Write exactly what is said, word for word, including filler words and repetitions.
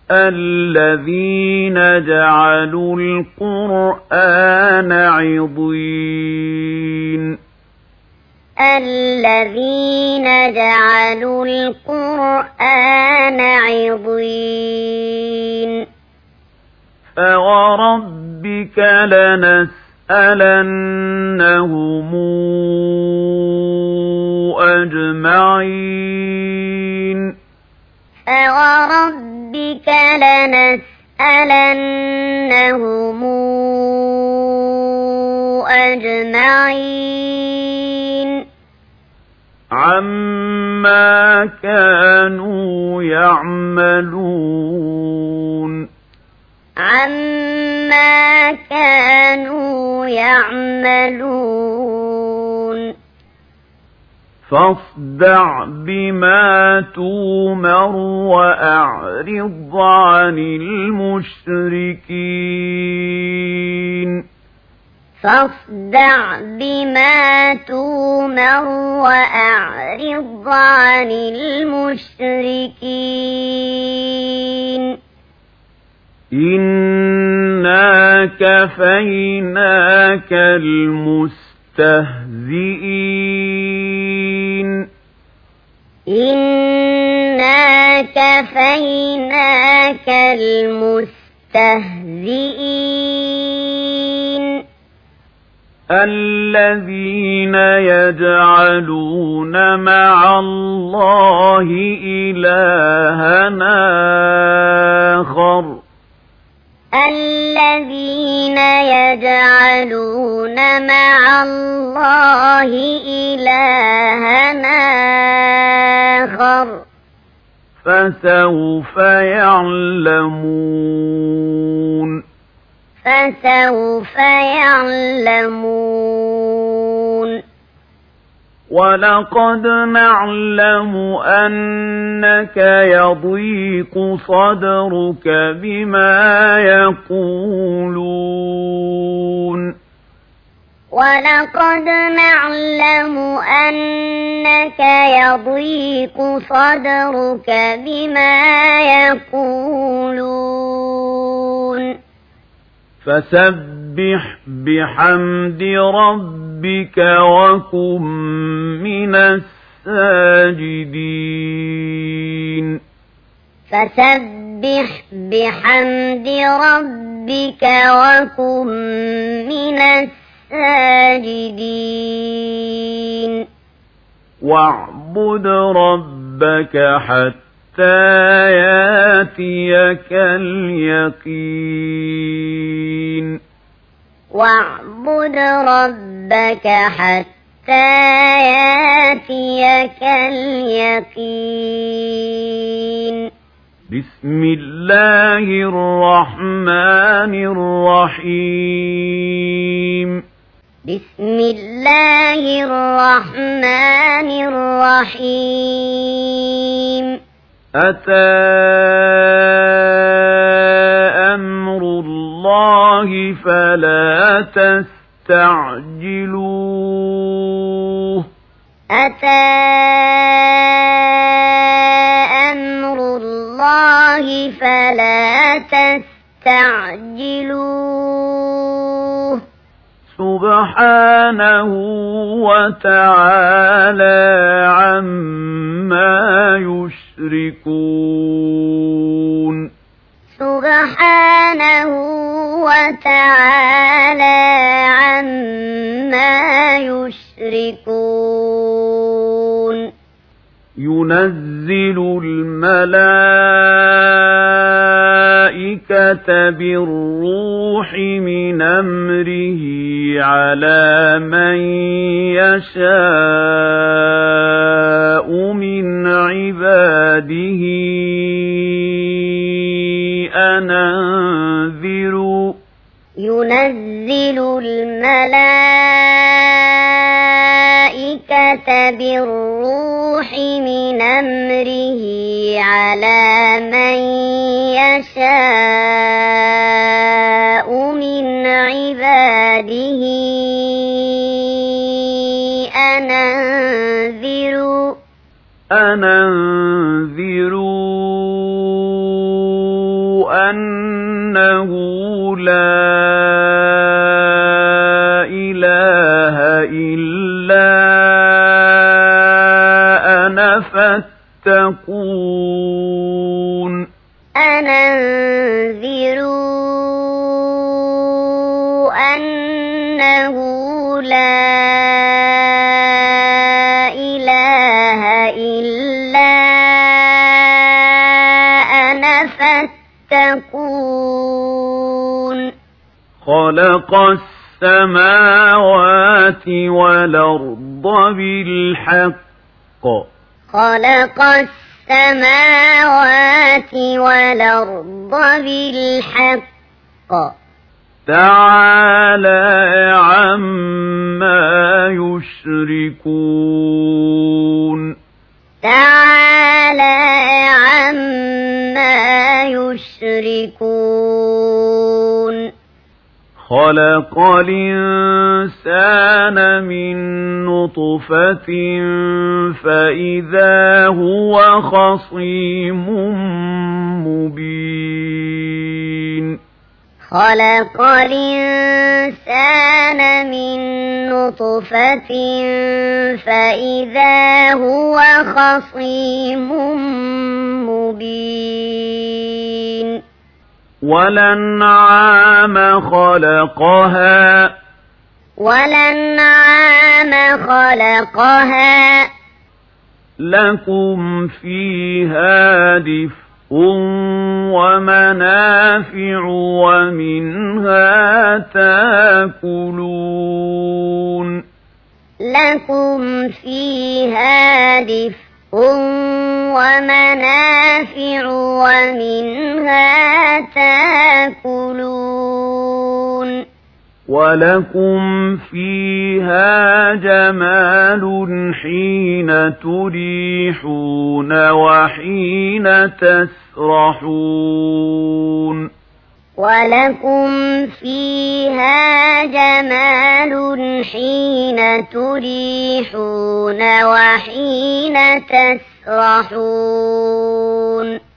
الذين جعلوا القرآن عضين الذين جعلوا القرآن عضين فوربك لنسألنهم أجمعين فوربك لنسألنهم أجمعين عما كانوا يعملون عما كانوا يعملون فاصدع بما تؤمر وأعرض عن المشركين فاصدع بما تؤمر وأعرض عن المشركين إنا كفيناك المستهزئين إنا كفيناك المستهزئين الذين يجعلون مع الله إلهًا آخر الذين يجعلون مع الله إلهًا آخر فسوف يعلمون فسوف يعلمون ولقد نعلم أنك يضيق صدرك بما يقولون ولقد نعلم أنك يضيق صدرك بما يقولون فسبح بحمد ربك وكن من الساجدين فسبح بحمد ربك وكن من الساجدين واعبد ربك حتى ياتيك اليقين واعبد ربك حتى ياتيك اليقين بسم الله الرحمن الرحيم بسم الله الرحمن الرحيم أتى أمر الله فلا تستعجلوه أتى أمر الله فلا تستعجلوه سبحانه وتعالى عما يشركون سبحانه وتعالى عما يشركون ينزل الملائكة بالروح من أمره على من يشاء من عباده أن أنذروا ينزل الملائكة بالروح من أمره على من يشاء من عباده أن أنذروا أن أنذروا أنه لا إله إلا أنا فاتقون أن أنذروا أنه لا إله إلا أنا فاتقون خلق السماوات والأرض بالحق خلق السماوات والأرض بالحق تعالى عما يشركون تعالى عما يشركون خلق الإنسان من نطفة فإذا هو خصيم مبين خلق الإنسان من نطفة فإذا هو خصيم مبين والأنعام خلقها والأنعام خلقها لكم فيها دفء ومنافع ومنها تاكلون لكم فيها دفء ومنافع ومنها تاكلون ولكم فيها جمال حين تريحون وحين تسرحون ولكم فيها جمال حين تريحون وحين تسرحون